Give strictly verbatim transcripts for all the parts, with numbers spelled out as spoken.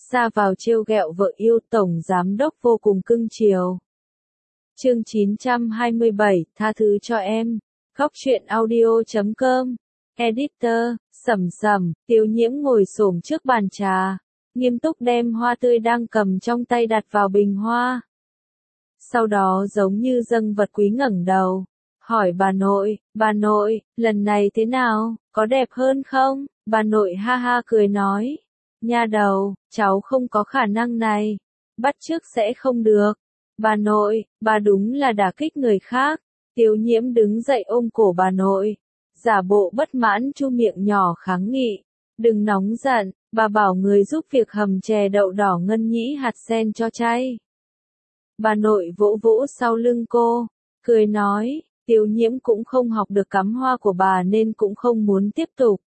ra vào trêu ghẹo vợ yêu, tổng giám đốc vô cùng cưng chiều. Chương chín trăm hai mươi bảy, tha thứ cho em. Góc truyện audio chấm com. Editor, Sầm Sầm. Tiêu Nhiễm ngồi xổm trước bàn trà, nghiêm túc đem hoa tươi đang cầm trong tay đặt vào bình hoa. Sau đó giống như dâng vật quý ngẩng đầu, hỏi bà nội, bà nội, lần này thế nào, có đẹp hơn không? Bà nội ha ha cười nói, nha đầu, cháu không có khả năng này, bắt chước sẽ không được. Bà nội, bà đúng là đả kích người khác. Tiêu Nhiễm đứng dậy ôm cổ bà nội, giả bộ bất mãn chu miệng nhỏ kháng nghị, đừng nóng giận, bà bảo người giúp việc hầm chè đậu đỏ ngân nhĩ hạt sen cho chay. Bà nội vỗ vỗ sau lưng cô, cười nói, Tiêu Nhiễm cũng không học được cắm hoa của bà nên cũng không muốn tiếp tục.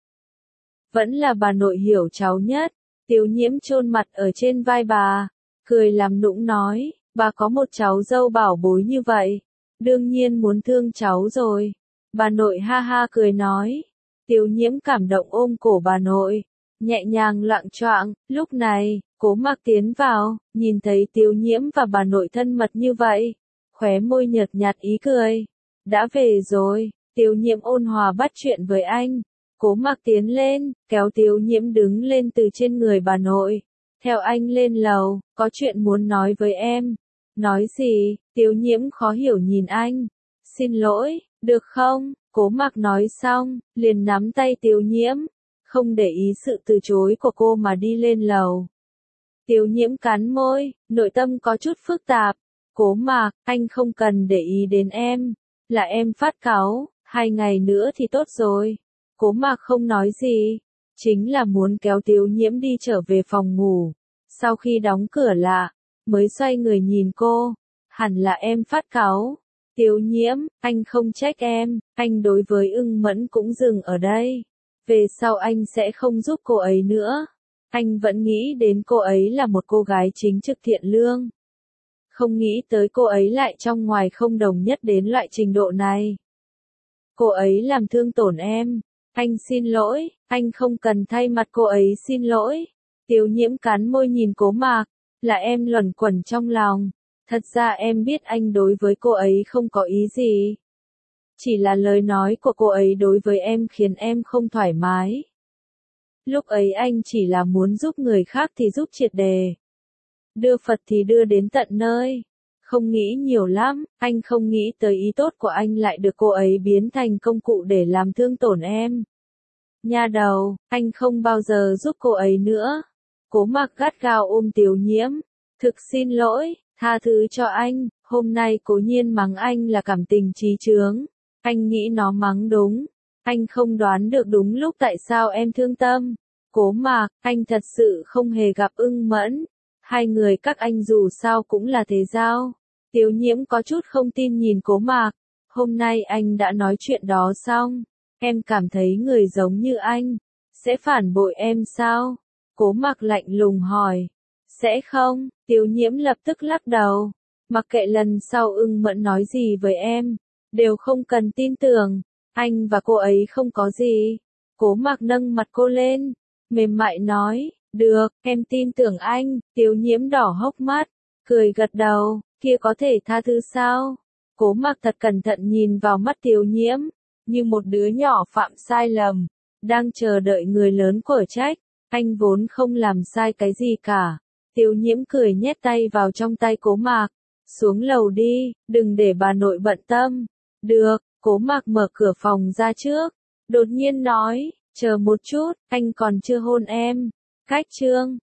Vẫn là bà nội hiểu cháu nhất. Tiêu Nhiễm chôn mặt ở trên vai bà, cười làm nũng nói, bà có một cháu dâu bảo bối như vậy, đương nhiên muốn thương cháu rồi. Bà nội ha ha cười nói. Tiêu Nhiễm cảm động ôm cổ bà nội, nhẹ nhàng loạng choạng. Lúc này, Cố Mạc tiến vào, nhìn thấy Tiêu Nhiễm và bà nội thân mật như vậy, khóe môi nhợt nhạt ý cười. Đã về rồi. Tiêu Nhiễm ôn hòa bắt chuyện với anh. Cố Mạc tiến lên, kéo Tiêu Nhiễm đứng lên từ trên người bà nội. Theo anh lên lầu, có chuyện muốn nói với em. Nói gì? Tiêu Nhiễm khó hiểu nhìn anh. Xin lỗi, được không? Cố Mạc nói xong, liền nắm tay Tiêu Nhiễm, không để ý sự từ chối của cô mà đi lên lầu. Tiêu Nhiễm cắn môi, nội tâm có chút phức tạp. Cố Mạc, anh không cần để ý đến em, là em phát cáu, hai ngày nữa thì tốt rồi. Cố Mạc không nói gì, chính là muốn kéo Tiêu Nhiễm đi trở về phòng ngủ. Sau khi đóng cửa lại, mới xoay người nhìn cô, hẳn là em phát cáu. Tiêu Nhiễm, anh không trách em, anh đối với Ưng Mẫn cũng dừng ở đây. Về sau anh sẽ không giúp cô ấy nữa. Anh vẫn nghĩ đến cô ấy là một cô gái chính trực thiện lương. Không nghĩ tới cô ấy lại trong ngoài không đồng nhất đến loại trình độ này. Cô ấy làm thương tổn em. Anh xin lỗi, anh không cần thay mặt cô ấy xin lỗi. Tiêu Nhiễm cắn môi nhìn Cố Mạc, là em luẩn quẩn trong lòng. Thật ra em biết anh đối với cô ấy không có ý gì. Chỉ là lời nói của cô ấy đối với em khiến em không thoải mái. Lúc ấy anh chỉ là muốn giúp người khác thì giúp triệt đề. Đưa Phật thì đưa đến tận nơi. Không nghĩ nhiều lắm, anh không nghĩ tới ý tốt của anh lại được cô ấy biến thành công cụ để làm thương tổn em. Nha đầu, anh không bao giờ giúp cô ấy nữa. Cố Mạc gắt gao ôm Tiêu Nhiễm. Thực xin lỗi, tha thứ cho anh, hôm nay Cố Nhiên mắng anh là cảm tình trí chướng. Anh nghĩ nó mắng đúng. Anh không đoán được đúng lúc tại sao em thương tâm. Cố Mạc, anh thật sự không hề gặp Ưng Mẫn. Hai người các anh dù sao cũng là thế giao. Tiêu Nhiễm có chút không tin nhìn Cố Mạc. Hôm nay anh đã nói chuyện đó xong. Em cảm thấy người giống như anh sẽ phản bội em sao? Cố Mạc lạnh lùng hỏi. Sẽ không, Tiêu Nhiễm lập tức lắc đầu. Mặc kệ lần sau Ưng Mẫn nói gì với em, đều không cần tin tưởng. Anh và cô ấy không có gì. Cố Mạc nâng mặt cô lên, mềm mại nói, được, em tin tưởng anh. Tiêu Nhiễm đỏ hốc mắt, cười gật đầu, kia có thể tha thứ sao? Cố Mạc thật cẩn thận nhìn vào mắt Tiêu Nhiễm, như một đứa nhỏ phạm sai lầm, đang chờ đợi người lớn quở trách. Anh vốn không làm sai cái gì cả. Tiêu Nhiễm cười nhét tay vào trong tay Cố Mạc. Xuống lầu đi, đừng để bà nội bận tâm. Được, Cố Mạc mở cửa phòng ra trước. Đột nhiên nói, chờ một chút, anh còn chưa hôn em. Cách chương.